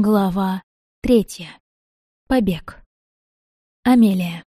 Глава 3. Побег. Амелия.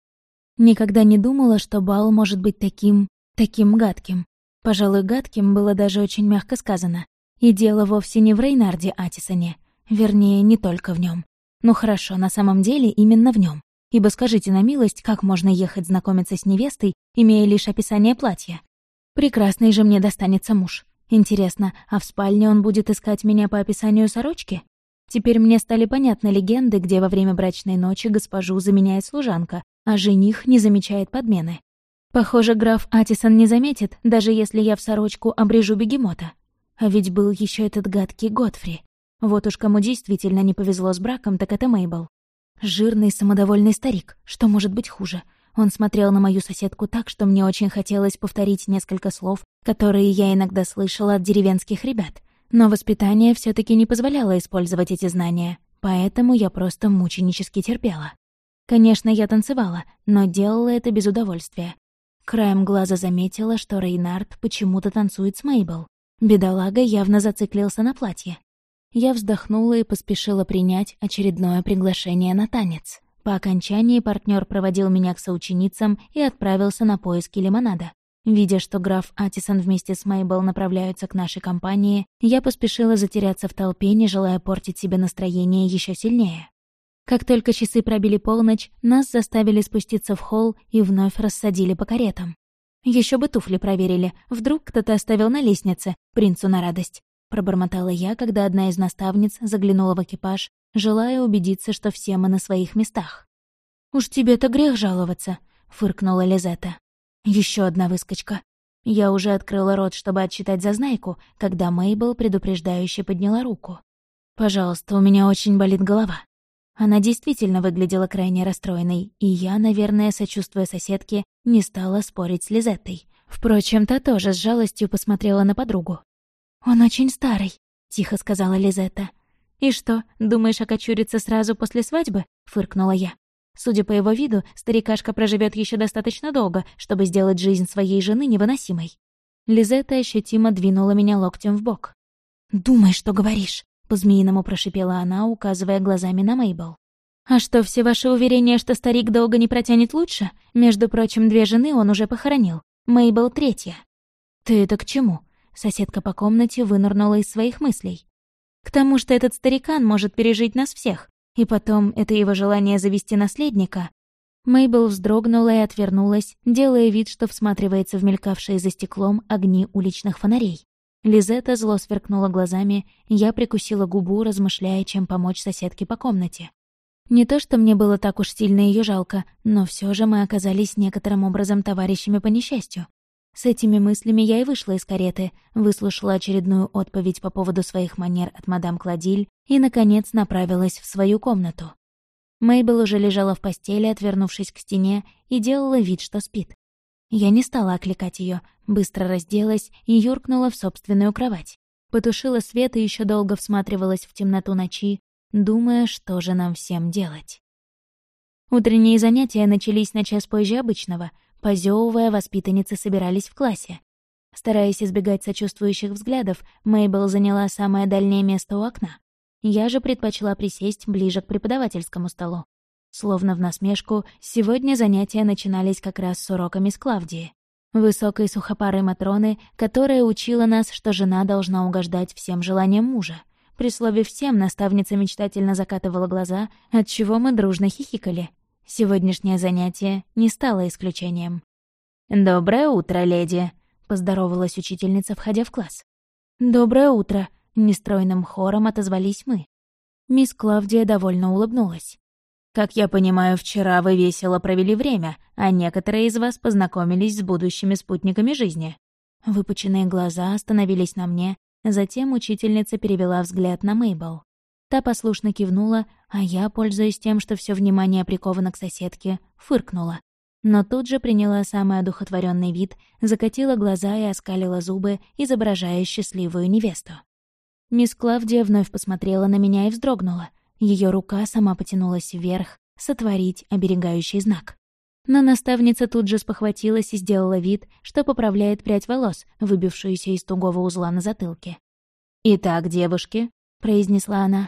Никогда не думала, что бал может быть таким гадким. Пожалуй, гадким было даже очень мягко сказано. И дело вовсе не в Рейнарде Атисоне. Вернее, не только в нем. Ну хорошо, на самом деле именно в нем. Ибо скажите на милость, как можно ехать знакомиться с невестой, имея лишь описание платья? Прекрасный же мне достанется муж. Интересно, а в спальне он будет искать меня по описанию сорочки? Теперь мне стали понятны легенды, где во время брачной ночи госпожу заменяет служанка, а жених не замечает подмены. Похоже, граф Атисон не заметит, даже если я в сорочку обрежу бегемота. А ведь был еще этот гадкий Годфри. Вот уж кому действительно не повезло с браком, так это Мейбл. Жирный, самодовольный старик. Что может быть хуже? Он смотрел на мою соседку так, что мне очень хотелось повторить несколько слов, которые я иногда слышала от деревенских ребят. Но воспитание все таки не позволяло использовать эти знания, поэтому я просто мученически терпела. Конечно, я танцевала, но делала это без удовольствия. Краем глаза заметила, что Рейнард почему-то танцует с Мейбл. Бедолага явно зациклился на платье. Я вздохнула и поспешила принять очередное приглашение на танец. По окончании партнер проводил меня к соученицам и отправился на поиски лимонада. Видя, что граф Атисон вместе с Мейбл направляются к нашей компании, я поспешила затеряться в толпе, не желая портить себе настроение еще сильнее. Как только часы пробили полночь, нас заставили спуститься в холл и вновь рассадили по каретам. Еще бы туфли проверили, вдруг кто-то оставил на лестнице, принцу на радость. Пробормотала я, когда одна из наставниц заглянула в экипаж, желая убедиться, что все мы на своих местах. «Уж тебе-то грех жаловаться», — фыркнула Лизетта. Еще одна выскочка. Я уже открыла рот, чтобы отчитать зазнайку, когда Мейбл предупреждающе подняла руку. «Пожалуйста, у меня очень болит голова». Она действительно выглядела крайне расстроенной, и я, наверное, сочувствуя соседке, не стала спорить с Лизеттой. Впрочем, та тоже с жалостью посмотрела на подругу. «Он очень старый», — тихо сказала Лизетта. «И что, думаешь, окочурится сразу после свадьбы?» — фыркнула я. Судя по его виду, старикашка проживет еще достаточно долго, чтобы сделать жизнь своей жены невыносимой. Лизетта ощутимо двинула меня локтем в бок. «Думай, что говоришь», — по-змеиному прошипела она, указывая глазами на Мейбл. «А что, все ваши уверения, что старик долго не протянет лучше? Между прочим, 2 жены он уже похоронил. Мейбл 3. «Ты это к чему?» — соседка по комнате вынырнула из своих мыслей. «К тому, что этот старикан может пережить нас всех. И потом, это его желание завести наследника». Мейбл вздрогнула и отвернулась, делая вид, что всматривается в мелькавшие за стеклом огни уличных фонарей. Лизетта зло сверкнула глазами, я прикусила губу, размышляя, чем помочь соседке по комнате. Не то, что мне было так уж сильно ее жалко, но все же мы оказались некоторым образом товарищами по несчастью. С этими мыслями я и вышла из кареты, выслушала очередную отповедь по поводу своих манер от мадам Клодиль и, наконец, направилась в свою комнату. Мейбл уже лежала в постели, отвернувшись к стене, и делала вид, что спит. Я не стала окликать ее, быстро разделась и юркнула в собственную кровать. Потушила свет и еще долго всматривалась в темноту ночи, думая, что же нам всем делать. Утренние занятия начались на час позже обычного. Позёвывая, воспитанницы собирались в классе. Стараясь избегать сочувствующих взглядов, Мейбл заняла самое дальнее место у окна. Я же предпочла присесть ближе к преподавательскому столу. Словно в насмешку, сегодня занятия начинались как раз с уроками с Клавдии, высокой сухопарой Матроны, которая учила нас, что жена должна угождать всем желаниям мужа. При слове «всем» наставница мечтательно закатывала глаза, отчего мы дружно хихикали. Сегодняшнее занятие не стало исключением. «Доброе утро, леди», — поздоровалась учительница, входя в класс. «Доброе утро», — нестройным хором отозвались мы. Мисс Клавдия довольно улыбнулась. «Как я понимаю, вчера вы весело провели время, а некоторые из вас познакомились с будущими спутниками жизни». Выпученные глаза остановились на мне, затем учительница перевела взгляд на Мейбл. Та послушно кивнула, а я, пользуясь тем, что все внимание приковано к соседке, фыркнула. Но тут же приняла самый одухотворенный вид, закатила глаза и оскалила зубы, изображая счастливую невесту. Мисс Клавдия вновь посмотрела на меня и вздрогнула. Ее рука сама потянулась вверх, сотворить оберегающий знак. Но наставница тут же спохватилась и сделала вид, что поправляет прядь волос, выбившуюся из тугого узла на затылке. «Итак, девушки», — произнесла она,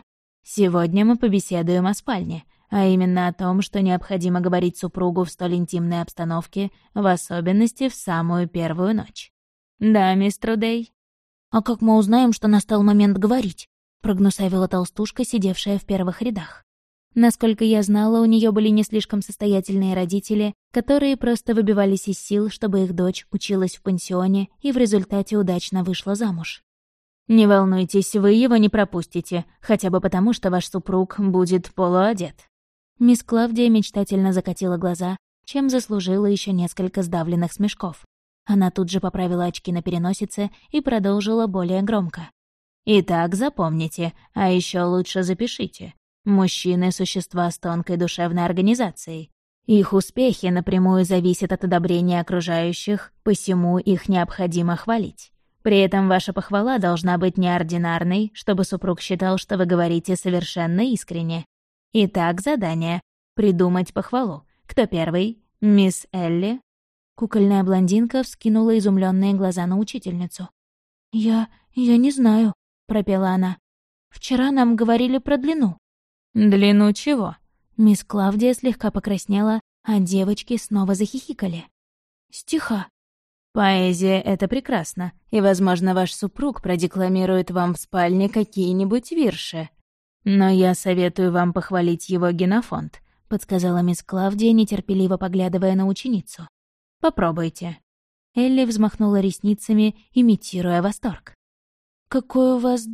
Сегодня мы побеседуем о спальне, а именно о том, что необходимо говорить супругу в столь интимной обстановке, в особенности в самую первую ночь. Да, мистер Дэй. «А как мы узнаем, что настал момент говорить?» — прогнусавила толстушка, сидевшая в первых рядах. Насколько я знала, у нее были не слишком состоятельные родители, которые просто выбивались из сил, чтобы их дочь училась в пансионе и в результате удачно вышла замуж. «Не волнуйтесь, вы его не пропустите, хотя бы потому, что ваш супруг будет полуодет». Мисс Клавдия мечтательно закатила глаза, чем заслужила еще несколько сдавленных смешков. Она тут же поправила очки на переносице и продолжила более громко. «Итак, запомните, а еще лучше запишите. Мужчины — существа с тонкой душевной организацией. Их успехи напрямую зависят от одобрения окружающих, посему их необходимо хвалить. При этом ваша похвала должна быть неординарной, чтобы супруг считал, что вы говорите совершенно искренне. Итак, задание — придумать похвалу. Кто первый? Мисс Элли?» Кукольная блондинка вскинула изумленные глаза на учительницу. Я не знаю», — пропела она. «Вчера нам говорили про длину». «Длину чего?» Мисс Клавдия слегка покраснела, а девочки снова захихикали. «Стиха». «Поэзия — это прекрасно, и, возможно, ваш супруг продекламирует вам в спальне какие-нибудь вирши. Но я советую вам похвалить его генофонд», — подсказала мисс Клавдия, нетерпеливо поглядывая на ученицу. «Попробуйте». Элли взмахнула ресницами, имитируя восторг. «Какой у вас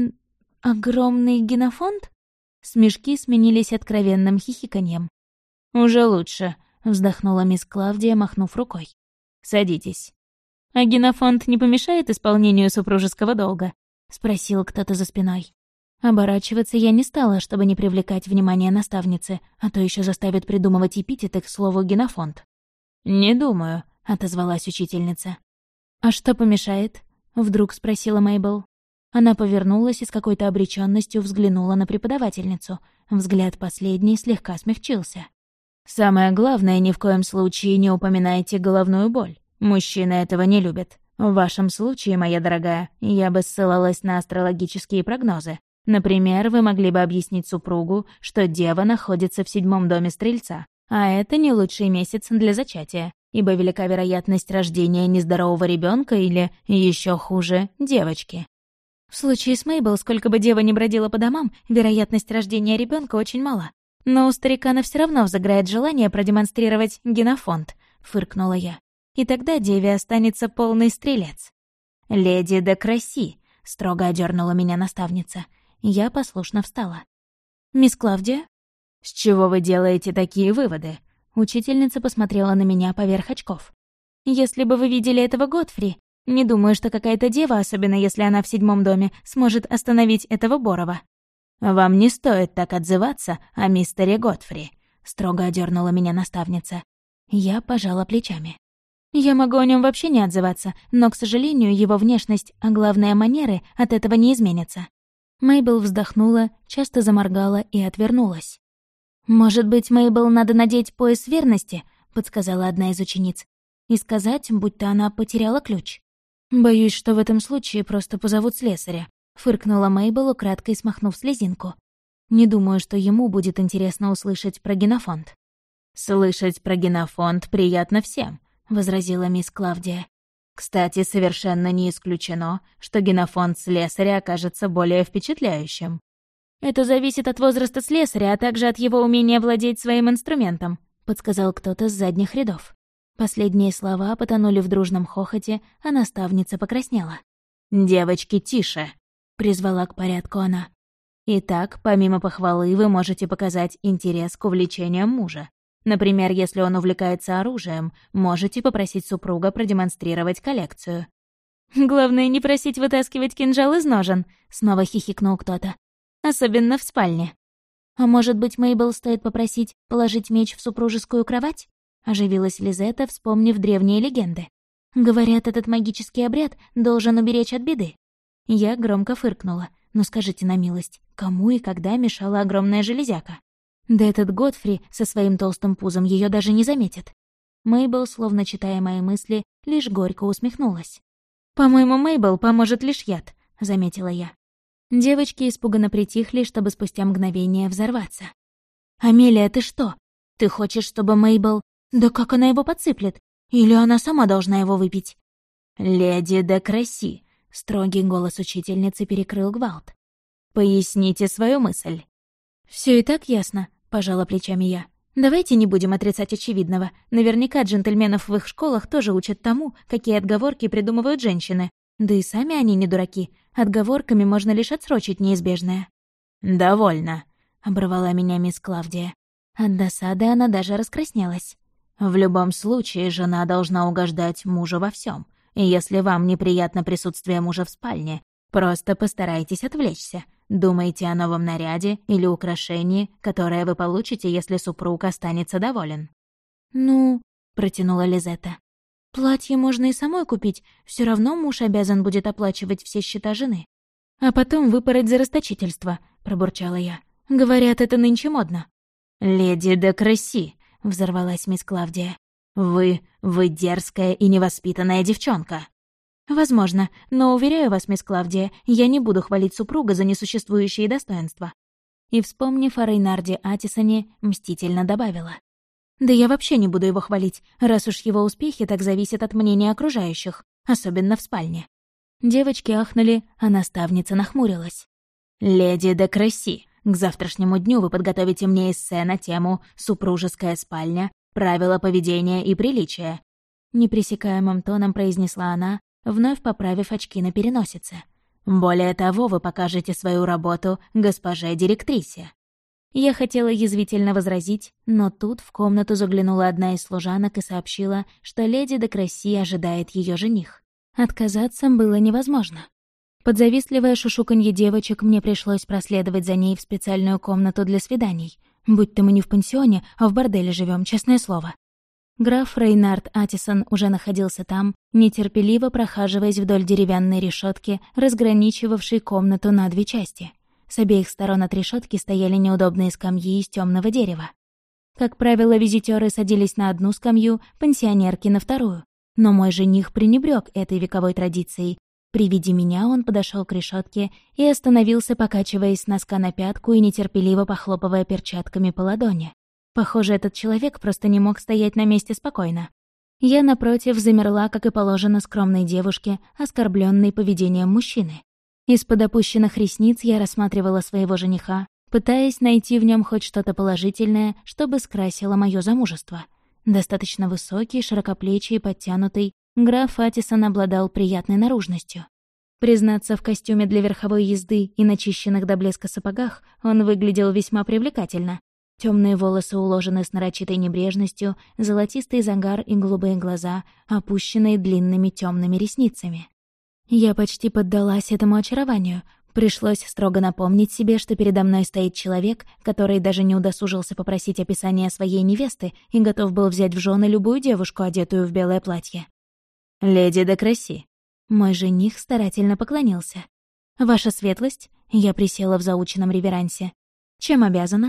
огромный генофонд?» Смешки сменились откровенным хихиканьем. «Уже лучше», — вздохнула мисс Клавдия, махнув рукой. «Садитесь». «А генофонд не помешает исполнению супружеского долга?» — спросил кто-то за спиной. Оборачиваться я не стала, чтобы не привлекать внимание наставницы, а то еще заставит придумывать эпитеты к слову «генофонд». «Не думаю», — отозвалась учительница. «А что помешает?» — вдруг спросила Мейбл. Она повернулась и с какой-то обречённостью взглянула на преподавательницу. Взгляд последней слегка смягчился. «Самое главное, ни в коем случае не упоминайте головную боль. Мужчины этого не любят. В вашем случае, моя дорогая, я бы ссылалась на астрологические прогнозы. Например, вы могли бы объяснить супругу, что дева находится в 7-м доме Стрельца, а это не лучший месяц для зачатия, ибо велика вероятность рождения нездорового ребенка или, еще хуже, девочки. В случае с Мейбл, сколько бы дева ни бродила по домам, вероятность рождения ребенка очень мала. Но у старикана все равно взыграет желание продемонстрировать генофонд», — фыркнула я. «И тогда деве останется полный стрелец». «Леди де Краси», — строго одернула меня наставница. Я послушно встала. «Мисс Клавдия?» «С чего вы делаете такие выводы?» Учительница посмотрела на меня поверх очков. «Если бы вы видели этого Готфри, не думаю, что какая-то дева, особенно если она в 7-м доме, сможет остановить этого Борова». «Вам не стоит так отзываться о мистере Готфри», — строго одернула меня наставница. Я пожала плечами. «Я могу о нем вообще не отзываться, но, к сожалению, его внешность, а главное манеры, от этого не изменятся». Мейбл вздохнула, часто заморгала и отвернулась. «Может быть, Мейбл надо надеть пояс верности?» — подсказала одна из учениц. «И сказать, будто она потеряла ключ». «Боюсь, что в этом случае просто позовут слесаря», — фыркнула Мейбл, украдкой смахнув слезинку. «Не думаю, что ему будет интересно услышать про генофонд». «Слышать про генофонд приятно всем», — возразила мисс Клавдия. «Кстати, совершенно не исключено, что генофонд слесаря окажется более впечатляющим». «Это зависит от возраста слесаря, а также от его умения владеть своим инструментом», — подсказал кто-то с задних рядов. Последние слова потонули в дружном хохоте, а наставница покраснела. «Девочки, тише!» — призвала к порядку она. «Итак, помимо похвалы, вы можете показать интерес к увлечениям мужа. Например, если он увлекается оружием, можете попросить супруга продемонстрировать коллекцию». «Главное, не просить вытаскивать кинжал из ножен», — снова хихикнул кто-то. «Особенно в спальне». «А может быть, Мейбл стоит попросить положить меч в супружескую кровать?» — оживилась Лизетта, вспомнив древние легенды. «Говорят, этот магический обряд должен уберечь от беды». Я громко фыркнула. «Ну скажите на милость, кому и когда мешала огромная железяка?» Да этот Готфри со своим толстым пузом ее даже не заметит. Мейбл, словно читая мои мысли, лишь горько усмехнулась. «По-моему, Мейбл поможет лишь яд», — заметила я. Девочки испуганно притихли, чтобы спустя мгновение взорваться. «Амелия, ты что? Ты хочешь, чтобы Мейбл... Да как она его подсыплет? Или она сама должна его выпить?» «Леди де Кресси», — строгий голос учительницы перекрыл гвалт. «Поясните свою мысль». «Всё и так ясно», — пожала плечами я. «Давайте не будем отрицать очевидного. Наверняка джентльменов в их школах тоже учат тому, какие отговорки придумывают женщины. Да и сами они не дураки. Отговорками можно лишь отсрочить неизбежное». «Довольно», — оборвала меня мисс Клавдия. От досады она даже раскраснелась. «В любом случае, жена должна угождать мужу во всем. И если вам неприятно присутствие мужа в спальне, просто постарайтесь отвлечься. Думайте о новом наряде или украшении, которое вы получите, если супруг останется доволен». «Ну...» — протянула Лизетта. «Платье можно и самой купить, все равно муж обязан будет оплачивать все счета жены. А потом выпороть за расточительство», — пробурчала я. «Говорят, это нынче модно». «Леди де Кресси», — взорвалась мисс Клавдия. Вы дерзкая и невоспитанная девчонка». «Возможно, но, уверяю вас, мисс Клавдия, я не буду хвалить супруга за несуществующие достоинства». И, вспомнив о Рейнарде Атисоне, мстительно добавила. «Да я вообще не буду его хвалить, раз уж его успехи так зависят от мнения окружающих, особенно в спальне». Девочки ахнули, а наставница нахмурилась. «Леди де Кресси, к завтрашнему дню вы подготовите мне эссе на тему «Супружеская спальня. Правила поведения и приличия», — непресекаемым тоном произнесла она, вновь поправив очки на переносице. «Более того, вы покажете свою работу госпоже-директрисе». Я хотела язвительно возразить, но тут в комнату заглянула одна из служанок и сообщила, что леди де Кресси ожидает ее жених. Отказаться было невозможно. Под завистливое шушуканье девочек мне пришлось проследовать за ней в специальную комнату для свиданий. Будь-то мы не в пансионе, а в борделе живем, честное слово. Граф Рейнард Атисон уже находился там, нетерпеливо прохаживаясь вдоль деревянной решетки, разграничивавшей комнату на две части. С обеих сторон от решетки стояли неудобные скамьи из темного дерева. Как правило, визитёры садились на одну скамью, пансионерки — на вторую. Но мой жених пренебрёг этой вековой традицией. При виде меня он подошёл к решётке и остановился, покачиваясь с носка на пятку и нетерпеливо похлопывая перчатками по ладони. Похоже, этот человек просто не мог стоять на месте спокойно. Я, напротив, замерла, как и положено скромной девушке, оскорблённой поведением мужчины. Из-под опущенных ресниц я рассматривала своего жениха, пытаясь найти в нём хоть что-то положительное, чтобы скрасило моё замужество. Достаточно высокий, широкоплечий, подтянутый, граф Атисон обладал приятной наружностью. Признаться, в костюме для верховой езды и начищенных до блеска сапогах он выглядел весьма привлекательно. Темные волосы уложены с нарочитой небрежностью, золотистый загар и голубые глаза, опущенные длинными темными ресницами. Я почти поддалась этому очарованию. Пришлось строго напомнить себе, что передо мной стоит человек, который даже не удосужился попросить описания своей невесты и готов был взять в жены любую девушку, одетую в белое платье. «Леди де Кресси». Мой жених старательно поклонился. «Ваша светлость?» Я присела в заученном реверансе. «Чем обязана?»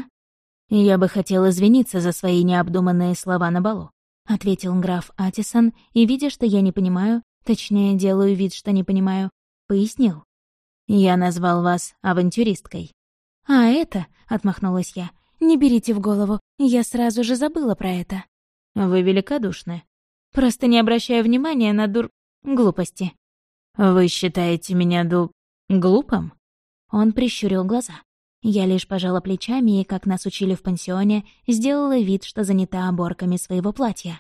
«Я бы хотел извиниться за свои необдуманные слова на балу», — ответил граф Атисон, и, видя, что я не понимаю, точнее, делаю вид, что не понимаю, пояснил. «Я назвал вас авантюристкой». «А это?» — отмахнулась я. «Не берите в голову, я сразу же забыла про это». «Вы великодушны». «Просто не обращаю внимания на глупости». «Вы считаете меня глупым?» Он прищурил глаза. Я лишь пожала плечами и, как нас учили в пансионе, сделала вид, что занята оборками своего платья.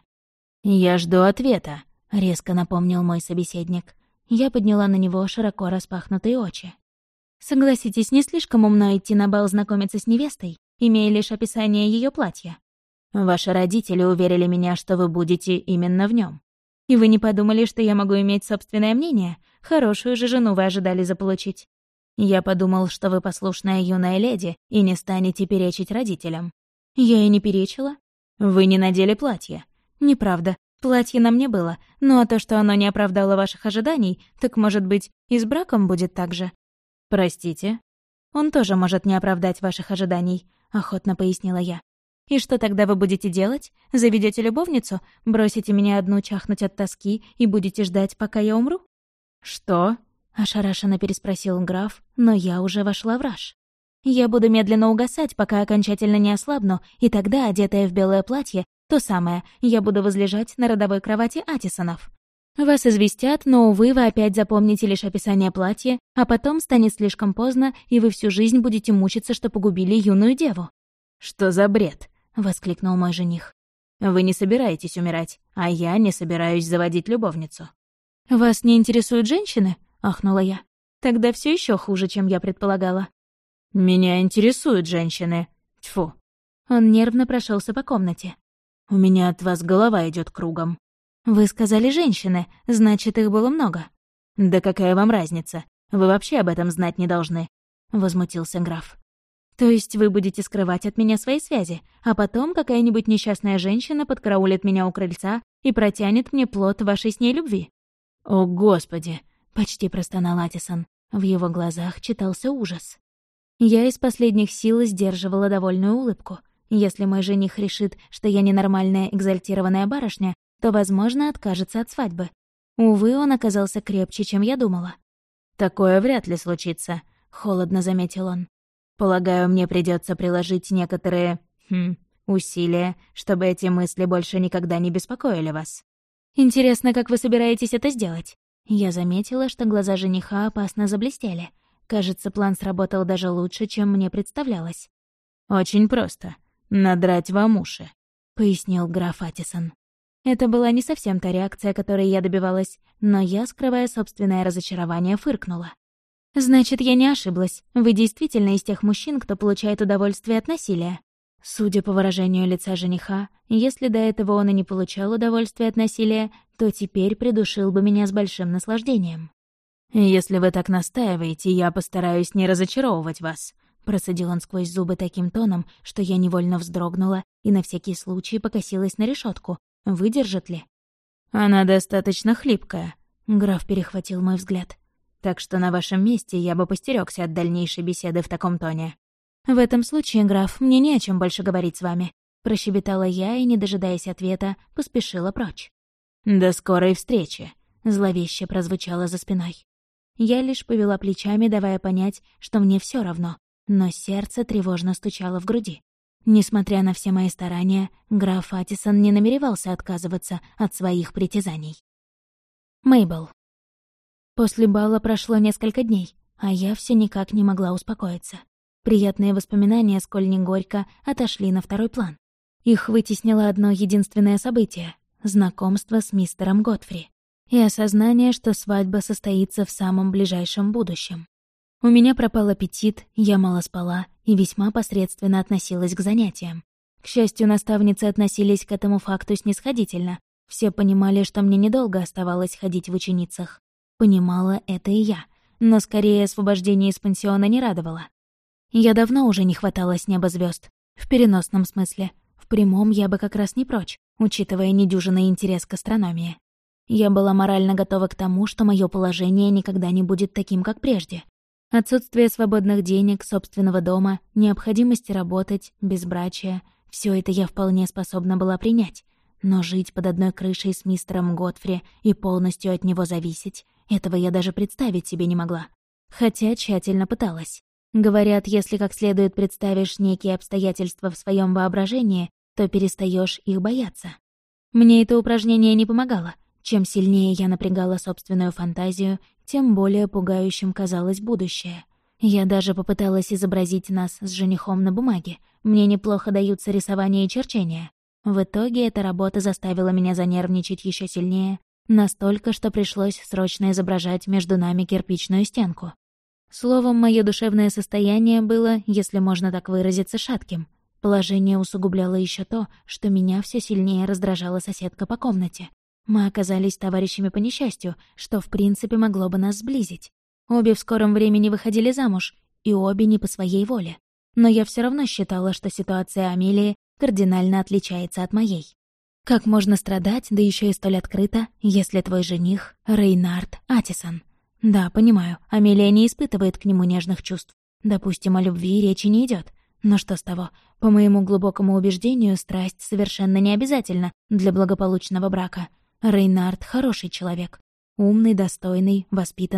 «Я жду ответа», — резко напомнил мой собеседник. Я подняла на него широко распахнутые очи. «Согласитесь, не слишком умно идти на бал знакомиться с невестой, имея лишь описание ее платья. Ваши родители уверили меня, что вы будете именно в нем. И вы не подумали, что я могу иметь собственное мнение? Хорошую же жену вы ожидали заполучить. Я подумал, что вы послушная юная леди и не станете перечить родителям». «Я и не перечила». «Вы не надели платье». «Неправда. Платье на мне было. Ну а то, что оно не оправдало ваших ожиданий, так, может быть, и с браком будет так же». «Простите?» «Он тоже может не оправдать ваших ожиданий», — охотно пояснила я. «И что тогда вы будете делать? Заведете любовницу? Бросите меня одну чахнуть от тоски и будете ждать, пока я умру?» «Что?» — ошарашенно переспросил граф, но я уже вошла в раж. «Я буду медленно угасать, пока окончательно не ослабну, и тогда, одетая в белое платье, то самое, я буду возлежать на родовой кровати Атисонов. Вас известят, но, увы, вы опять запомните лишь описание платья, а потом станет слишком поздно, и вы всю жизнь будете мучиться, что погубили юную деву». «Что за бред?» — воскликнул мой жених. «Вы не собираетесь умирать, а я не собираюсь заводить любовницу». «Вас не интересуют женщины?» — ахнула я. «Тогда все еще хуже, чем я предполагала». «Меня интересуют женщины. Тьфу». Он нервно прошелся по комнате. «У меня от вас голова идет кругом». «Вы сказали женщины, значит, их было много». «Да какая вам разница? Вы вообще об этом знать не должны», — возмутился граф. «То есть вы будете скрывать от меня свои связи, а потом какая-нибудь несчастная женщина подкараулит меня у крыльца и протянет мне плод вашей с ней любви?» «О, Господи!» — почти простонал Атисон. В его глазах читался ужас. Я из последних сил сдерживала довольную улыбку. Если мой жених решит, что я ненормальная экзальтированная барышня, то, возможно, откажется от свадьбы. Увы, он оказался крепче, чем я думала. «Такое вряд ли случится», — холодно заметил он. «Полагаю, мне придется приложить некоторые... усилия, чтобы эти мысли больше никогда не беспокоили вас». «Интересно, как вы собираетесь это сделать?» Я заметила, что глаза жениха опасно заблестели. Кажется, план сработал даже лучше, чем мне представлялось. «Очень просто. Надрать вам уши», — пояснил граф Атисон. Это была не совсем та реакция, которой я добивалась, но я, скрывая собственное разочарование, фыркнула. «Значит, я не ошиблась. Вы действительно из тех мужчин, кто получает удовольствие от насилия». Судя по выражению лица жениха, если до этого он и не получал удовольствия от насилия, то теперь придушил бы меня с большим наслаждением. «Если вы так настаиваете, я постараюсь не разочаровывать вас», — процедил он сквозь зубы таким тоном, что я невольно вздрогнула и на всякий случай покосилась на решетку. Выдержит ли? «Она достаточно хлипкая», — граф перехватил мой взгляд. «Так что на вашем месте я бы постерёгся от дальнейшей беседы в таком тоне». «В этом случае, граф, мне не о чем больше говорить с вами», — прощебетала я и, не дожидаясь ответа, поспешила прочь. «До скорой встречи», — зловеще прозвучало за спиной. Я лишь повела плечами, давая понять, что мне все равно, но сердце тревожно стучало в груди. Несмотря на все мои старания, граф Атисон не намеревался отказываться от своих притязаний. Мейбл. После бала прошло несколько дней, а я все никак не могла успокоиться. Приятные воспоминания, сколь не горько, отошли на второй план. Их вытеснило одно единственное событие — знакомство с мистером Готфри и осознание, что свадьба состоится в самом ближайшем будущем. У меня пропал аппетит, я мало спала и весьма посредственно относилась к занятиям. К счастью, наставницы относились к этому факту снисходительно. Все понимали, что мне недолго оставалось ходить в ученицах. Понимала это и я, но скорее освобождение из пансиона не радовало. Я давно уже не хватало с неба звезд, в переносном смысле. В прямом я бы как раз не прочь, учитывая недюжинный интерес к астрономии. Я была морально готова к тому, что мое положение никогда не будет таким, как прежде. Отсутствие свободных денег, собственного дома, необходимости работать, безбрачие — все это я вполне способна была принять. Но жить под одной крышей с мистером Готфри и полностью от него зависеть — этого я даже представить себе не могла. Хотя тщательно пыталась. Говорят, если как следует представишь некие обстоятельства в своем воображении, то перестаешь их бояться. Мне это упражнение не помогало. Чем сильнее я напрягала собственную фантазию, тем более пугающим казалось будущее. Я даже попыталась изобразить нас с женихом на бумаге. Мне неплохо даются рисование и черчение. В итоге эта работа заставила меня занервничать еще сильнее, настолько, что пришлось срочно изображать между нами кирпичную стенку. Словом, мое душевное состояние было, если можно так выразиться, шатким. Положение усугубляло еще то, что меня все сильнее раздражала соседка по комнате. Мы оказались товарищами по несчастью, что в принципе могло бы нас сблизить. Обе в скором времени выходили замуж, и обе не по своей воле. Но я все равно считала, что ситуация Амелии кардинально отличается от моей. Как можно страдать, да еще и столь открыто, если твой жених — Рейнард Атисон? Да, понимаю, Амелия не испытывает к нему нежных чувств. Допустим, о любви речи не идет. Но что с того? По моему глубокому убеждению, страсть совершенно не обязательна для благополучного брака. Рейнард — хороший человек. Умный, достойный, воспитанный.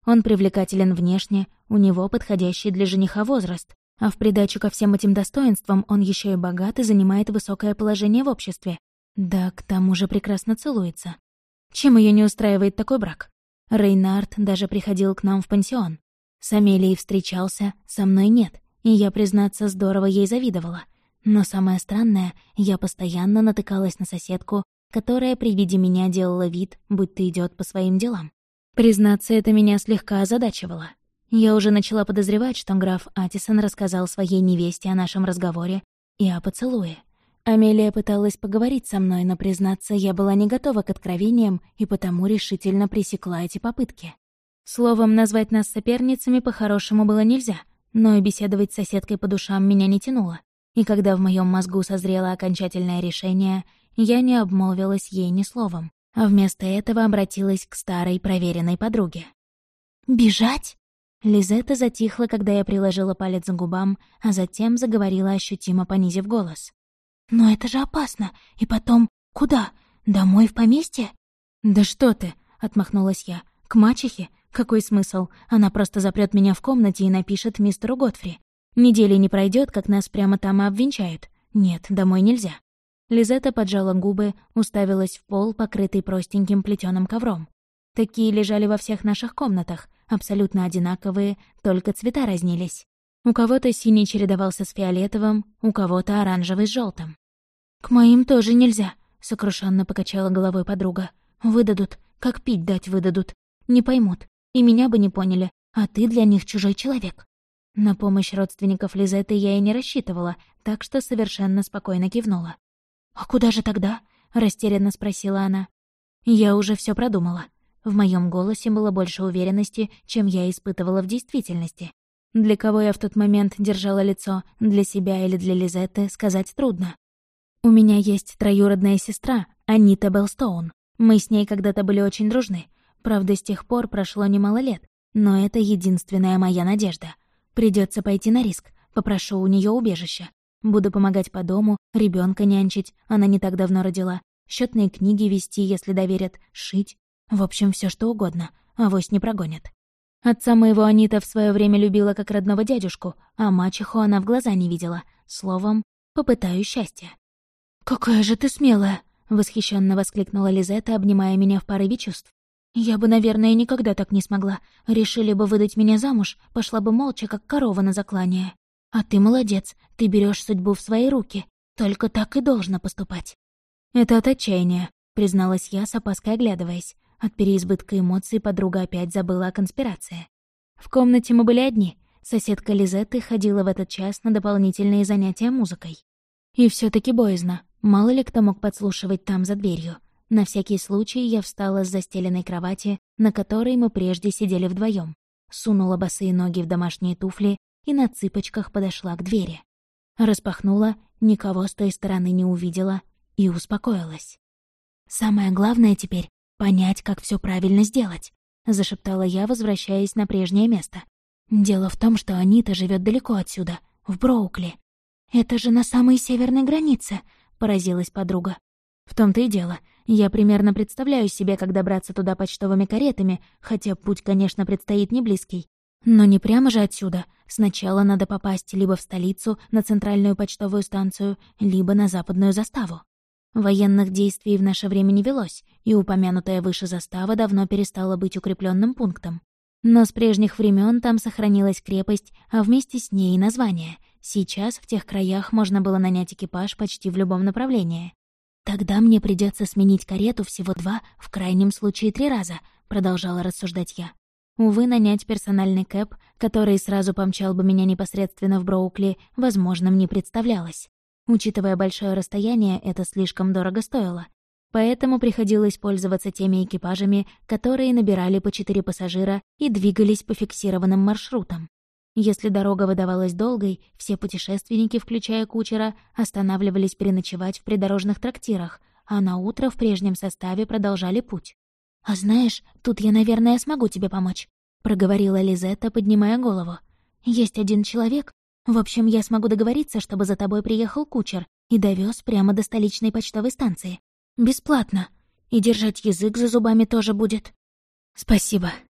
Он привлекателен внешне, у него подходящий для жениха возраст, а в придачу ко всем этим достоинствам он еще и богат и занимает высокое положение в обществе. Да, к тому же прекрасно целуется. Чем ее не устраивает такой брак? Рейнард даже приходил к нам в пансион. С Амелией встречался, со мной нет, и я, признаться, здорово ей завидовала. Но самое странное, я постоянно натыкалась на соседку, которая при виде меня делала вид, будто идет по своим делам. Признаться, это меня слегка озадачивало. Я уже начала подозревать, что граф Атисон рассказал своей невесте о нашем разговоре и о поцелуе. Амелия пыталась поговорить со мной, но, признаться, я была не готова к откровениям и потому решительно пресекла эти попытки. Словом, назвать нас соперницами по-хорошему было нельзя, но и беседовать с соседкой по душам меня не тянуло. И когда в моем мозгу созрело окончательное решение, я не обмолвилась ей ни словом, а вместо этого обратилась к старой проверенной подруге. «Бежать?» Лизетта затихла, когда я приложила палец к губам, а затем заговорила, ощутимо понизив голос. «Но это же опасно. И потом, куда? Домой в поместье?» «Да что ты!» — отмахнулась я. «К мачехе? Какой смысл? Она просто запрет меня в комнате и напишет мистеру Готфри. Недели не пройдет, как нас прямо там и обвенчают. Нет, домой нельзя». Лизетта поджала губы, уставилась в пол, покрытый простеньким плетёным ковром. Такие лежали во всех наших комнатах, абсолютно одинаковые, только цвета разнились. У кого-то синий чередовался с фиолетовым, у кого-то оранжевый с жёлтым. «К моим тоже нельзя», — сокрушенно покачала головой подруга. «Выдадут, как пить дать выдадут. Не поймут, и меня бы не поняли, а ты для них чужой человек». На помощь родственников Лизетты я и не рассчитывала, так что совершенно спокойно кивнула. «А куда же тогда?» — растерянно спросила она. «Я уже всё продумала». В моём голосе было больше уверенности, чем я испытывала в действительности. Для кого я в тот момент держала лицо, для себя или для Лизетты, сказать трудно. У меня есть троюродная сестра, Анита Белстоун. Мы с ней когда-то были очень дружны. Правда, с тех пор прошло немало лет, но это единственная моя надежда. Придётся пойти на риск, попрошу у неё убежища. Буду помогать по дому, ребёнка нянчить, она не так давно родила, счётные книги вести, если доверят, шить. В общем, всё что угодно, авось не прогонят. Отца моего Анита в своё время любила как родного дядюшку, а мачеху она в глаза не видела. Словом, попытаю счастья. «Какая же ты смелая!» — восхищенно воскликнула Лизетта, обнимая меня в порыве чувств. «Я бы, наверное, никогда так не смогла. Решили бы выдать меня замуж, пошла бы молча, как корова на заклание. А ты молодец, ты берешь судьбу в свои руки. Только так и должна поступать». «Это от отчаяния», — призналась я, с опаской оглядываясь. От переизбытка эмоций подруга опять забыла о конспирации. В комнате мы были одни. Соседка Лизетты ходила в этот час на дополнительные занятия музыкой. И всё таки боязно. Мало ли кто мог подслушивать там за дверью. На всякий случай я встала с застеленной кровати, на которой мы прежде сидели вдвоем, сунула босые ноги в домашние туфли и на цыпочках подошла к двери. Распахнула, никого с той стороны не увидела и успокоилась. «Самое главное теперь — понять, как всё правильно сделать», — зашептала я, возвращаясь на прежнее место. «Дело в том, что Анита живёт далеко отсюда, в Броукли». «Это же на самой северной границе», — поразилась подруга. «В том-то и дело. Я примерно представляю себе, как добраться туда почтовыми каретами, хотя путь, конечно, предстоит не близкий. Но не прямо же отсюда. Сначала надо попасть либо в столицу, на центральную почтовую станцию, либо на западную заставу». Военных действий в наше время не велось, и упомянутая выше застава давно перестала быть укреплённым пунктом. Но с прежних времён там сохранилась крепость, а вместе с ней и название. Сейчас в тех краях можно было нанять экипаж почти в любом направлении. «Тогда мне придётся сменить карету всего 2, в крайнем случае 3 раза», — продолжала рассуждать я. Увы, нанять персональный кэб, который сразу помчал бы меня непосредственно в Броукли, возможным не представлялось. Учитывая большое расстояние, это слишком дорого стоило. Поэтому приходилось пользоваться теми экипажами, которые набирали по 4 пассажира и двигались по фиксированным маршрутам. Если дорога выдавалась долгой, все путешественники, включая кучера, останавливались переночевать в придорожных трактирах, а на утро в прежнем составе продолжали путь. «А знаешь, тут я, наверное, смогу тебе помочь», — проговорила Лизетта, поднимая голову. «Есть один человек. В общем, я смогу договориться, чтобы за тобой приехал кучер и довёз прямо до столичной почтовой станции. Бесплатно. И держать язык за зубами тоже будет». «Спасибо».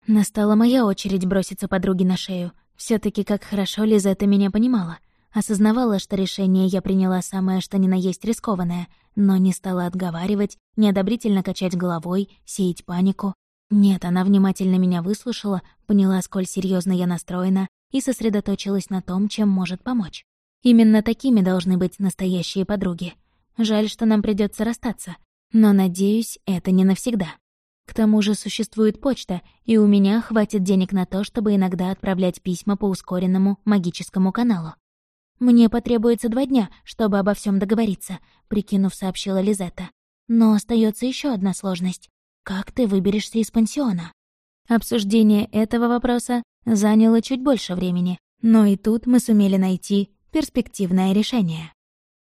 Настала моя очередь броситься подруге на шею. все таки как хорошо Лизетта меня понимала. Осознавала, что решение я приняла самое что ни на есть рискованное, но не стала отговаривать, неодобрительно качать головой, сеять панику. Нет, она внимательно меня выслушала, поняла, сколь серьезно я настроена, и сосредоточилась на том, чем может помочь. Именно такими должны быть настоящие подруги. Жаль, что нам придется расстаться, но, надеюсь, это не навсегда. К тому же существует почта, и у меня хватит денег на то, чтобы иногда отправлять письма по ускоренному магическому каналу. «Мне потребуется 2 дня, чтобы обо всем договориться», — прикинув, сообщила Лизетта. «Но остается еще одна сложность. Как ты выберешься из пансиона?» Обсуждение этого вопроса заняло чуть больше времени, но и тут мы сумели найти перспективное решение.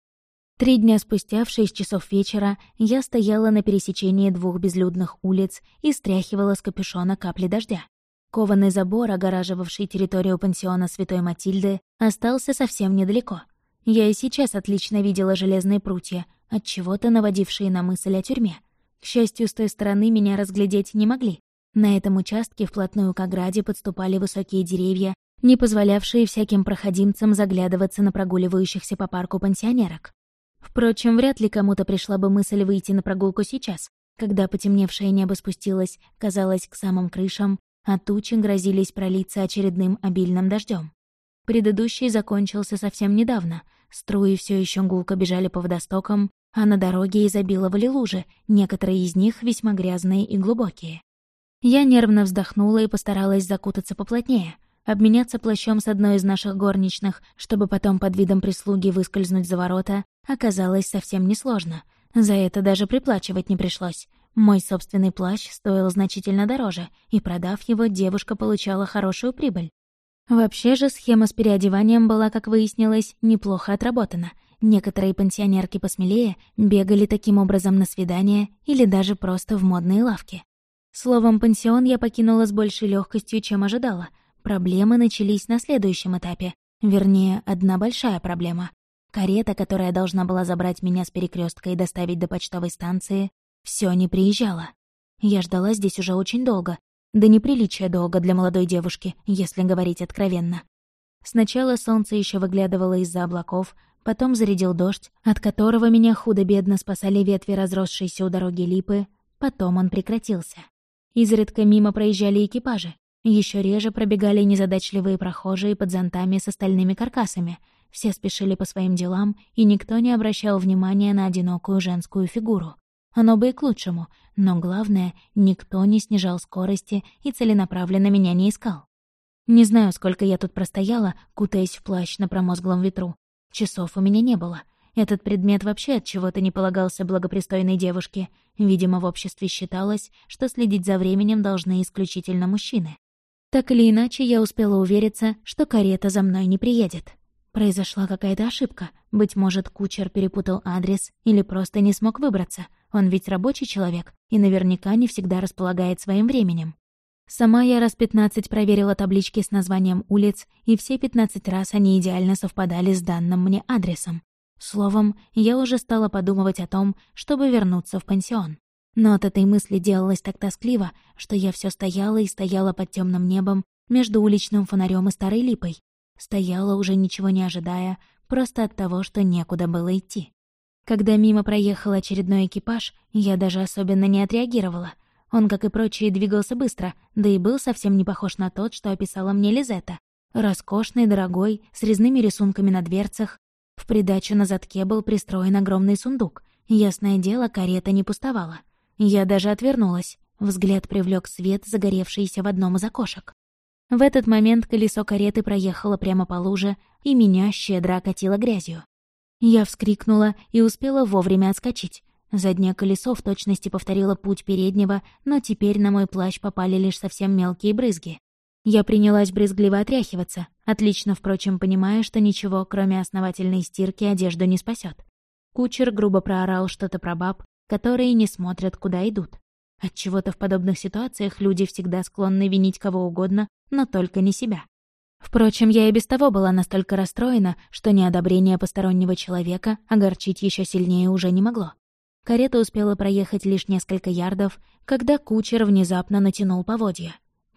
3 дня спустя, в 6 часов вечера, я стояла на пересечении 2 безлюдных улиц и стряхивала с капюшона капли дождя. Кованый забор, огораживавший территорию пансиона Святой Матильды, остался совсем недалеко. Я и сейчас отлично видела железные прутья, отчего-то наводившие на мысль о тюрьме. К счастью, с той стороны меня разглядеть не могли. На этом участке вплотную к ограде подступали высокие деревья, не позволявшие всяким проходимцам заглядываться на прогуливающихся по парку пансионерок. Впрочем, вряд ли кому-то пришла бы мысль выйти на прогулку сейчас, когда потемневшее небо спустилось, казалось, к самым крышам, а тучи грозились пролиться очередным обильным дождем. Предыдущий закончился совсем недавно, струи все еще гулко бежали по водостокам, а на дороге изобиловали лужи, некоторые из них весьма грязные и глубокие. Я нервно вздохнула и постаралась закутаться поплотнее, обменяться плащом с одной из наших горничных, чтобы потом под видом прислуги выскользнуть за ворота, оказалось совсем несложно. За это даже приплачивать не пришлось. Мой собственный плащ стоил значительно дороже, и, продав его, девушка получала хорошую прибыль. Вообще же схема с переодеванием была, как выяснилось, неплохо отработана. Некоторые пансионерки посмелее бегали таким образом на свидания или даже просто в модные лавки. Словом, пансион я покинула с большей легкостью, чем ожидала. Проблемы начались на следующем этапе. Вернее, одна большая проблема. Карета, которая должна была забрать меня с перекрестка и доставить до почтовой станции, все не приезжала. Я ждала здесь уже очень долго. Да неприличие долго для молодой девушки, если говорить откровенно. Сначала солнце еще выглядывало из-за облаков, потом зарядил дождь, от которого меня худо-бедно спасали ветви разросшейся у дороги липы, потом он прекратился. Изредка мимо проезжали экипажи, еще реже пробегали незадачливые прохожие под зонтами с остальными каркасами. Все спешили по своим делам, и никто не обращал внимания на одинокую женскую фигуру. Оно бы и к лучшему, но главное, никто не снижал скорости и целенаправленно меня не искал. Не знаю, сколько я тут простояла, кутаясь в плащ на промозглом ветру. Часов у меня не было. Этот предмет вообще от чего-то не полагался благопристойной девушке. Видимо, в обществе считалось, что следить за временем должны исключительно мужчины. Так или иначе, я успела увериться, что карета за мной не приедет. Произошла какая-то ошибка. Быть может, кучер перепутал адрес или просто не смог выбраться. Он ведь рабочий человек и наверняка не всегда располагает своим временем. Сама я раз 15 проверила таблички с названием улиц, и все 15 раз они идеально совпадали с данным мне адресом. Словом, я уже стала подумывать о том, чтобы вернуться в пансион. Но от этой мысли делалось так тоскливо, что я все стояла и стояла под темным небом между уличным фонарем и старой липой. Стояла, уже ничего не ожидая, просто от того, что некуда было идти. Когда мимо проехал очередной экипаж, я даже особенно не отреагировала. Он, как и прочие, двигался быстро, да и был совсем не похож на тот, что описала мне Лизетта. Роскошный, дорогой, с резными рисунками на дверцах. В придачу на задке был пристроен огромный сундук. Ясное дело, карета не пустовала. Я даже отвернулась. Взгляд привлек свет, загоревшийся в одном из окошек. В этот момент колесо кареты проехало прямо по луже, и меня щедро окатило грязью. Я вскрикнула и успела вовремя отскочить. Заднее колесо в точности повторило путь переднего, но теперь на мой плащ попали лишь совсем мелкие брызги. Я принялась брезгливо отряхиваться, отлично, впрочем, понимая, что ничего, кроме основательной стирки, одежду не спасет. Кучер грубо проорал что-то про баб, которые не смотрят, куда идут. Отчего-то в подобных ситуациях люди всегда склонны винить кого угодно, но только не себя. Впрочем, я и без того была настолько расстроена, что неодобрение постороннего человека огорчить еще сильнее уже не могло. Карета успела проехать лишь несколько ярдов, когда кучер внезапно натянул поводья.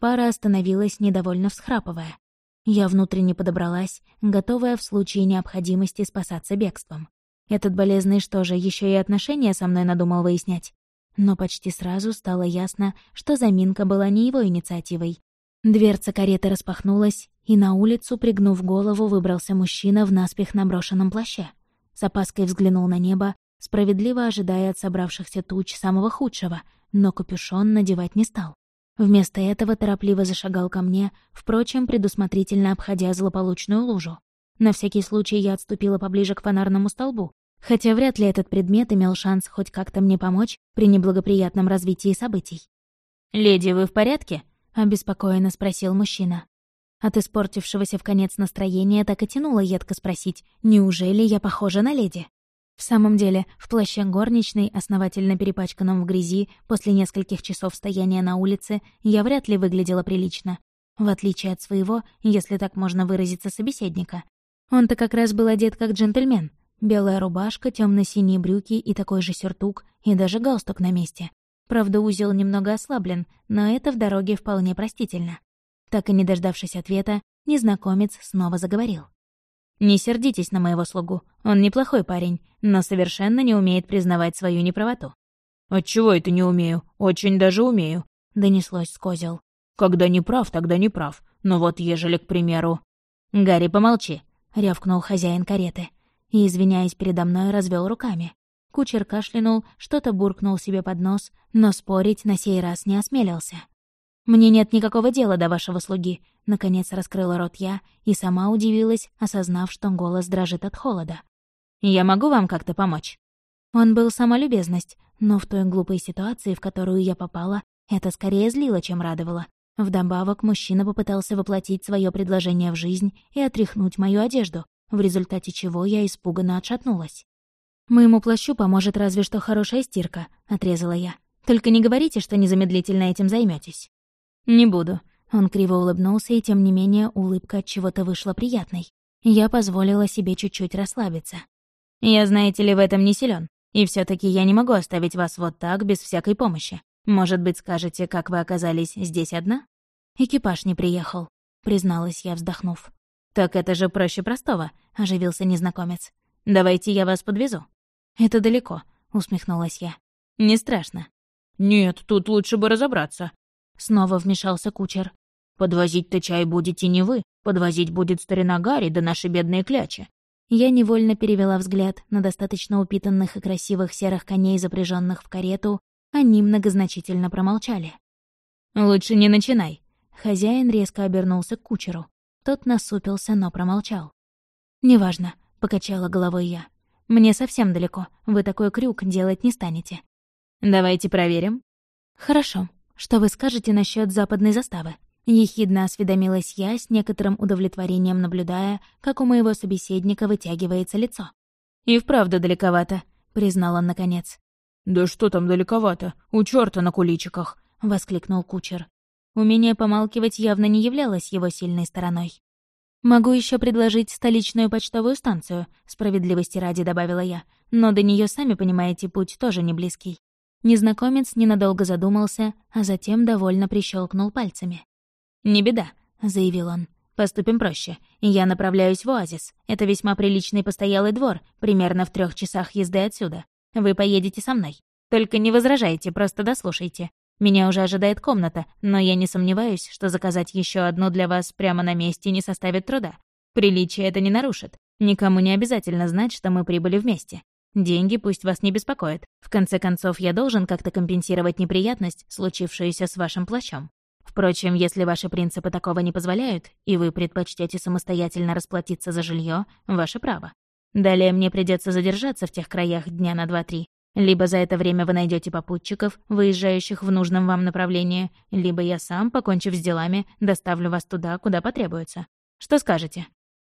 Пара остановилась, недовольно всхрапывая. Я внутренне подобралась, готовая в случае необходимости спасаться бегством. Этот болезный что же, еще и отношения со мной надумал выяснять? Но почти сразу стало ясно, что заминка была не его инициативой. Дверца кареты распахнулась, и на улицу, пригнув голову, выбрался мужчина в наспех наброшенном плаще. С опаской взглянул на небо, справедливо ожидая от собравшихся туч самого худшего, но капюшон надевать не стал. Вместо этого торопливо зашагал ко мне, впрочем, предусмотрительно обходя злополучную лужу. На всякий случай я отступила поближе к фонарному столбу, хотя вряд ли этот предмет имел шанс хоть как-то мне помочь при неблагоприятном развитии событий. «Леди, вы в порядке?» — обеспокоенно спросил мужчина. От испортившегося вконец настроения так и тянуло едко спросить, неужели я похожа на леди? В самом деле, в плаще горничной, основательно перепачканном в грязи, после нескольких часов стояния на улице, я вряд ли выглядела прилично. В отличие от своего, если так можно выразиться, собеседника. Он-то как раз был одет как джентльмен. Белая рубашка, темно-синие брюки и такой же сюртук, и даже галстук на месте. Правда, узел немного ослаблен, но это в дороге вполне простительно. Так и не дождавшись ответа, незнакомец снова заговорил. «Не сердитесь на моего слугу, он неплохой парень, но совершенно не умеет признавать свою неправоту». «Отчего это не умею? Очень даже умею», — донеслось с козел. «Когда не прав, тогда не прав. Но вот ежели, к примеру...» «Гарри, помолчи», — рявкнул хозяин кареты. И, извиняясь передо мной, развел руками. Кучер кашлянул, что-то буркнул себе под нос, но спорить на сей раз не осмелился. «Мне нет никакого дела до вашего слуги», — наконец раскрыла рот я и сама удивилась, осознав, что голос дрожит от холода. «Я могу вам как-то помочь?» Он был сама любезность, но в той глупой ситуации, в которую я попала, это скорее злило, чем радовало. Вдобавок, мужчина попытался воплотить свое предложение в жизнь и отряхнуть мою одежду, в результате чего я испуганно отшатнулась. «Моему плащу поможет разве что хорошая стирка», — отрезала я. «Только не говорите, что незамедлительно этим займётесь». «Не буду». Он криво улыбнулся, и тем не менее улыбка от чего-то вышла приятной. Я позволила себе чуть-чуть расслабиться. «Я, знаете ли, в этом не силён. И всё-таки я не могу оставить вас вот так, без всякой помощи. Может быть, скажете, как вы оказались здесь одна?» «Экипаж не приехал», — призналась я, вздохнув. «Так это же проще простого», — оживился незнакомец. «Давайте я вас подвезу». «Это далеко», — усмехнулась я. «Не страшно». «Нет, тут лучше бы разобраться». Снова вмешался кучер. «Подвозить-то чай будете не вы, подвозить будет старина Гарри да наши бедные клячи». Я невольно перевела взгляд на достаточно упитанных и красивых серых коней, запряженных в карету. Они многозначительно промолчали. «Лучше не начинай». Хозяин резко обернулся к кучеру. Тот насупился, но промолчал. «Неважно», — покачала головой я. «Мне совсем далеко, вы такой крюк делать не станете». «Давайте проверим». «Хорошо. Что вы скажете насчет западной заставы?» Ехидно осведомилась я, с некоторым удовлетворением наблюдая, как у моего собеседника вытягивается лицо. «И вправду далековато», — признал он наконец. «Да что там далековато? У чёрта на куличиках!» — воскликнул кучер. Умение помалкивать явно не являлось его сильной стороной. «Могу еще предложить столичную почтовую станцию», — справедливости ради добавила я, «но до нее, сами понимаете, путь тоже не близкий». Незнакомец ненадолго задумался, а затем довольно прищелкнул пальцами. «Не беда», — заявил он. «Поступим проще. Я направляюсь в Оазис. Это весьма приличный постоялый двор, примерно в 3 часах езды отсюда. Вы поедете со мной. Только не возражайте, просто дослушайте. Меня уже ожидает комната, но я не сомневаюсь, что заказать еще одну для вас прямо на месте не составит труда. Приличие это не нарушит. Никому не обязательно знать, что мы прибыли вместе. Деньги пусть вас не беспокоят. В конце концов, я должен как-то компенсировать неприятность, случившуюся с вашим плащом. Впрочем, если ваши принципы такого не позволяют, и вы предпочтете самостоятельно расплатиться за жилье, ваше право. Далее мне придется задержаться в тех краях дня на 2-3. Либо за это время вы найдете попутчиков, выезжающих в нужном вам направлении, либо я сам, покончив с делами, доставлю вас туда, куда потребуется. Что скажете?»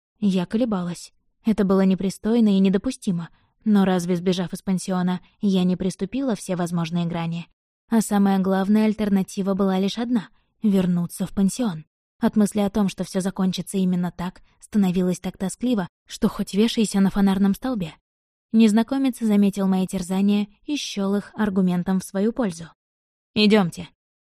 Я колебалась. Это было непристойно и недопустимо. Но разве, сбежав из пансиона, я не приступила все возможные грани? А самая главная альтернатива была лишь одна — вернуться в пансион. От мысли о том, что все закончится именно так, становилось так тоскливо, что хоть вешайся на фонарном столбе. Незнакомец заметил мои терзания и счёл их аргументом в свою пользу. Идемте.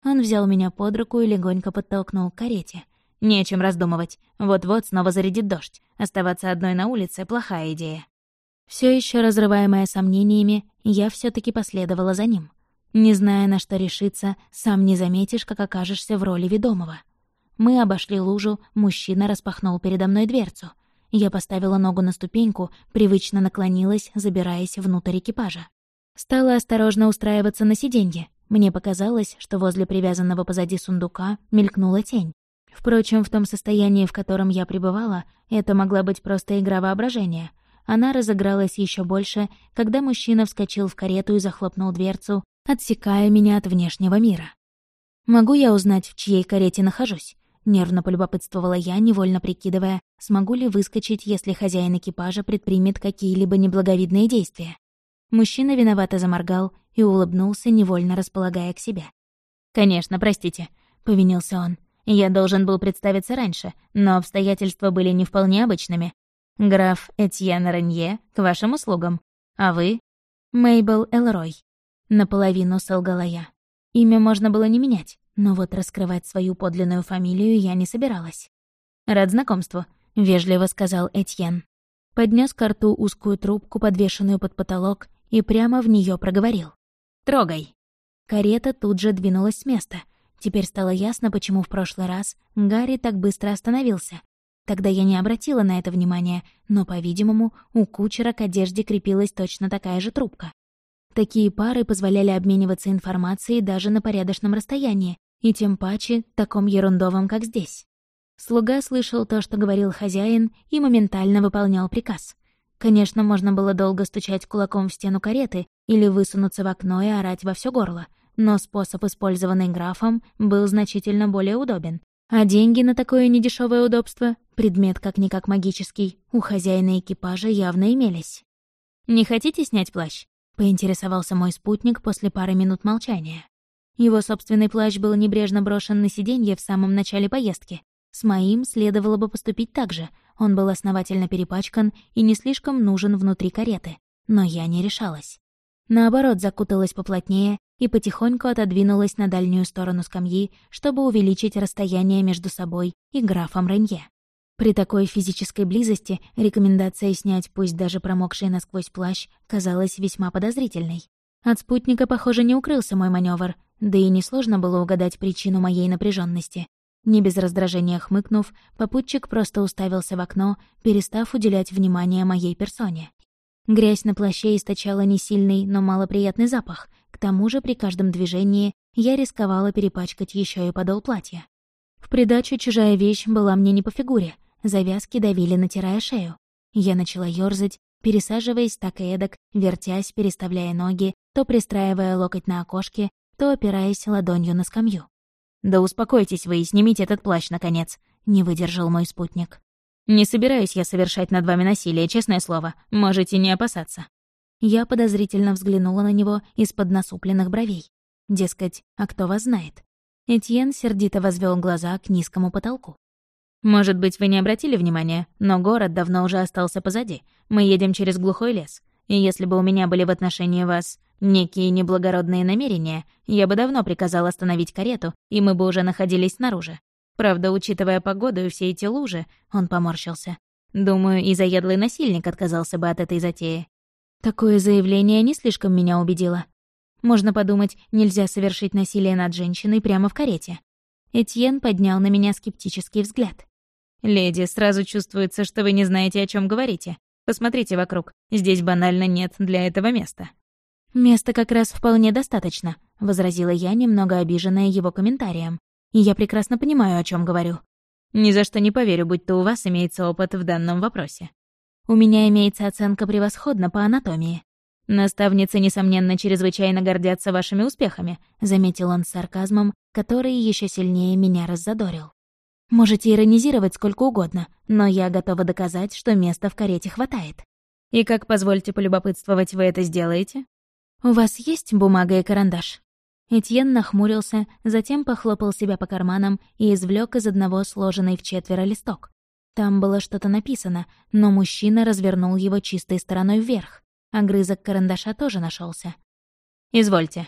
Он взял меня под руку и легонько подтолкнул к карете. «Не о чем раздумывать. Вот-вот снова зарядит дождь. Оставаться одной на улице — плохая идея». Все еще разрываемая сомнениями, я все таки последовала за ним. Не зная, на что решиться, сам не заметишь, как окажешься в роли ведомого. Мы обошли лужу, мужчина распахнул передо мной дверцу. Я поставила ногу на ступеньку, привычно наклонилась, забираясь внутрь экипажа. Стала осторожно устраиваться на сиденье. Мне показалось, что возле привязанного позади сундука мелькнула тень. Впрочем, в том состоянии, в котором я пребывала, это могла быть просто игра воображения. Она разыгралась еще больше, когда мужчина вскочил в карету и захлопнул дверцу, отсекая меня от внешнего мира. «Могу я узнать, в чьей карете нахожусь?» — нервно полюбопытствовала я, невольно прикидывая, смогу ли выскочить, если хозяин экипажа предпримет какие-либо неблаговидные действия. Мужчина виновато заморгал и улыбнулся, невольно располагая к себе. «Конечно, простите», — повинился он. «Я должен был представиться раньше, но обстоятельства были не вполне обычными. Граф Этьен Ренье к вашим услугам. А вы?» «Мейбл Элрой», — наполовину солгала я. Имя можно было не менять, но вот раскрывать свою подлинную фамилию я не собиралась. «Рад знакомству», — вежливо сказал Этьен. Поднес ко рту узкую трубку, подвешенную под потолок, и прямо в нее проговорил. «Трогай». Карета тут же двинулась с места. Теперь стало ясно, почему в прошлый раз Гарри так быстро остановился. Тогда я не обратила на это внимания, но, по-видимому, у кучера к одежде крепилась точно такая же трубка. Такие пары позволяли обмениваться информацией даже на порядочном расстоянии, и тем паче таком ерундовом, как здесь. Слуга слышал то, что говорил хозяин, и моментально выполнял приказ. Конечно, можно было долго стучать кулаком в стену кареты или высунуться в окно и орать во всё горло, но способ, использованный графом, был значительно более удобен. А деньги на такое недешёвое удобство, предмет как-никак магический, у хозяина экипажа явно имелись. «Не хотите снять плащ?» — поинтересовался мой спутник после пары минут молчания. Его собственный плащ был небрежно брошен на сиденье в самом начале поездки. С моим следовало бы поступить так же. Он был основательно перепачкан и не слишком нужен внутри кареты. Но я не решалась. Наоборот, закуталась поплотнее и потихоньку отодвинулась на дальнюю сторону скамьи, чтобы увеличить расстояние между собой и графом Ренье. При такой физической близости рекомендация снять пусть даже промокший насквозь плащ казалась весьма подозрительной. От спутника, похоже, не укрылся мой маневр, да и несложно было угадать причину моей напряженности. Не без раздражения хмыкнув, попутчик просто уставился в окно, перестав уделять внимание моей персоне. Грязь на плаще источала не сильный, но малоприятный запах. К тому же при каждом движении я рисковала перепачкать еще и подол платья. В придачу чужая вещь была мне не по фигуре. Завязки давили, натирая шею. Я начала ёрзать, пересаживаясь так и эдак, вертясь, переставляя ноги, то пристраивая локоть на окошке, то опираясь ладонью на скамью. «Да успокойтесь вы и снимите этот плащ, наконец», — не выдержал мой спутник. «Не собираюсь я совершать над вами насилие, честное слово. Можете не опасаться». Я подозрительно взглянула на него из-под насупленных бровей. Дескать, а кто вас знает? Этьен сердито возвел глаза к низкому потолку. «Может быть, вы не обратили внимания, но город давно уже остался позади. Мы едем через глухой лес. И если бы у меня были в отношении вас некие неблагородные намерения, я бы давно приказал остановить карету, и мы бы уже находились снаружи. Правда, учитывая погоду и все эти лужи, он поморщился. Думаю, и заядлый насильник отказался бы от этой затеи. Такое заявление не слишком меня убедило. Можно подумать, нельзя совершить насилие над женщиной прямо в карете. Этьен поднял на меня скептический взгляд. «Леди, сразу чувствуется, что вы не знаете, о чем говорите. Посмотрите вокруг, здесь банально нет для этого места». «Места как раз вполне достаточно», — возразила я, немного обиженная его комментарием. «И я прекрасно понимаю, о чем говорю». «Ни за что не поверю, будто у вас имеется опыт в данном вопросе». «У меня имеется оценка превосходно по анатомии». «Наставницы, несомненно, чрезвычайно гордятся вашими успехами», — заметил он с сарказмом, который еще сильнее меня раззадорил. «Можете иронизировать сколько угодно, но я готова доказать, что места в карете хватает». «И как, позвольте полюбопытствовать, вы это сделаете?» «У вас есть бумага и карандаш?» Этьен нахмурился, затем похлопал себя по карманам и извлек из одного сложенный вчетверо листок. Там было что-то написано, но мужчина развернул его чистой стороной вверх. Огрызок карандаша тоже нашелся. «Извольте».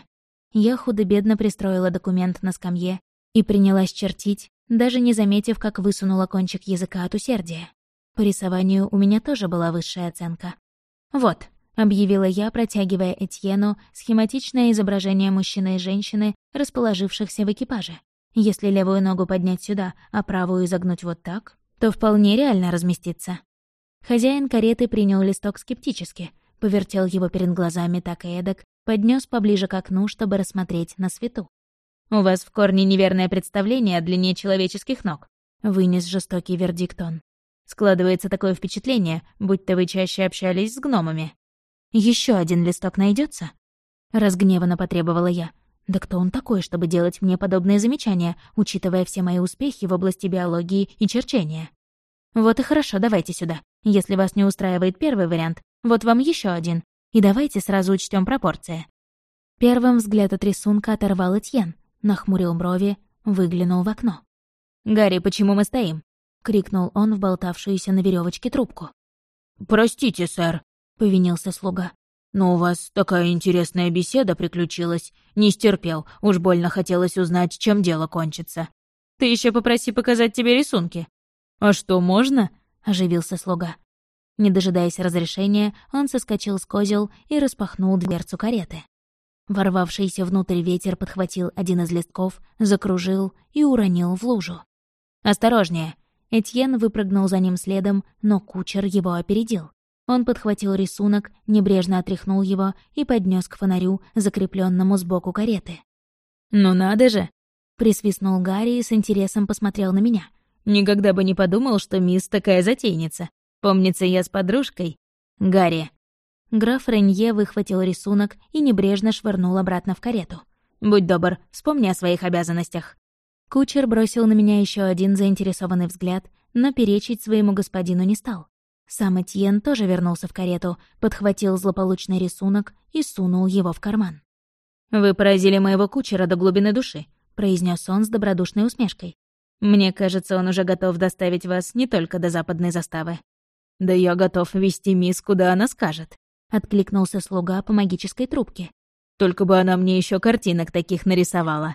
Я худо-бедно пристроила документ на скамье и принялась чертить, даже не заметив, как высунула кончик языка от усердия. По рисованию у меня тоже была высшая оценка. «Вот», — объявила я, протягивая Этьену схематичное изображение мужчины и женщины, расположившихся в экипаже. Если левую ногу поднять сюда, а правую изогнуть вот так, то вполне реально разместиться. Хозяин кареты принял листок скептически, повертел его перед глазами так и эдак, поднес поближе к окну, чтобы рассмотреть на свету. «У вас в корне неверное представление о длине человеческих ног», — вынес жестокий вердикт он. «Складывается такое впечатление, будто вы чаще общались с гномами». Еще один листок найдется? Разгневанно потребовала я. Да кто он такой, чтобы делать мне подобные замечания, учитывая все мои успехи в области биологии и черчения? Вот и хорошо, давайте сюда. Если вас не устраивает первый вариант, вот вам еще один. И давайте сразу учтем пропорции. Первым взгляд от рисунка оторвал Этьен, нахмурил брови, выглянул в окно. «Гарри, почему мы стоим?» — крикнул он в болтавшуюся на веревочке трубку. «Простите, сэр», — повинился слуга. «Но у вас такая интересная беседа приключилась. Не стерпел, уж больно хотелось узнать, чем дело кончится». «Ты еще попроси показать тебе рисунки». «А что, можно?» — оживился слуга. Не дожидаясь разрешения, он соскочил с козел и распахнул дверцу кареты. Ворвавшийся внутрь ветер подхватил один из листков, закружил и уронил в лужу. «Осторожнее!» Этьен выпрыгнул за ним следом, но кучер его опередил. Он подхватил рисунок, небрежно отряхнул его и поднес к фонарю, закрепленному сбоку кареты. «Ну надо же!» — присвистнул Гарри и с интересом посмотрел на меня. «Никогда бы не подумал, что мисс такая затейница. Помнится, я с подружкой...» «Гарри!» Граф Ренье выхватил рисунок и небрежно швырнул обратно в карету. «Будь добр, вспомни о своих обязанностях». Кучер бросил на меня еще один заинтересованный взгляд, но перечить своему господину не стал. Сам Этьен тоже вернулся в карету, подхватил злополучный рисунок и сунул его в карман. «Вы поразили моего кучера до глубины души», — произнес он с добродушной усмешкой. «Мне кажется, он уже готов доставить вас не только до западной заставы». «Да я готов вести мисс, куда она скажет», — откликнулся слуга по магической трубке. «Только бы она мне еще картинок таких нарисовала».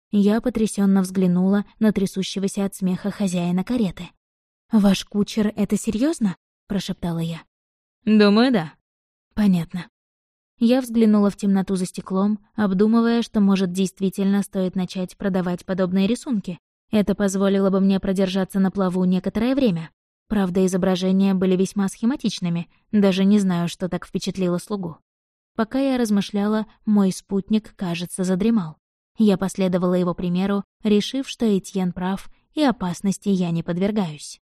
Я потрясенно взглянула на трясущегося от смеха хозяина кареты. «Ваш кучер — это серьезно? Прошептала я. «Думаю, да». «Понятно». Я взглянула в темноту за стеклом, обдумывая, что, может, действительно стоит начать продавать подобные рисунки. Это позволило бы мне продержаться на плаву некоторое время. Правда, изображения были весьма схематичными, даже не знаю, что так впечатлило слугу. Пока я размышляла, мой спутник, кажется, задремал. Я последовала его примеру, решив, что Этьен прав, и опасности я не подвергаюсь.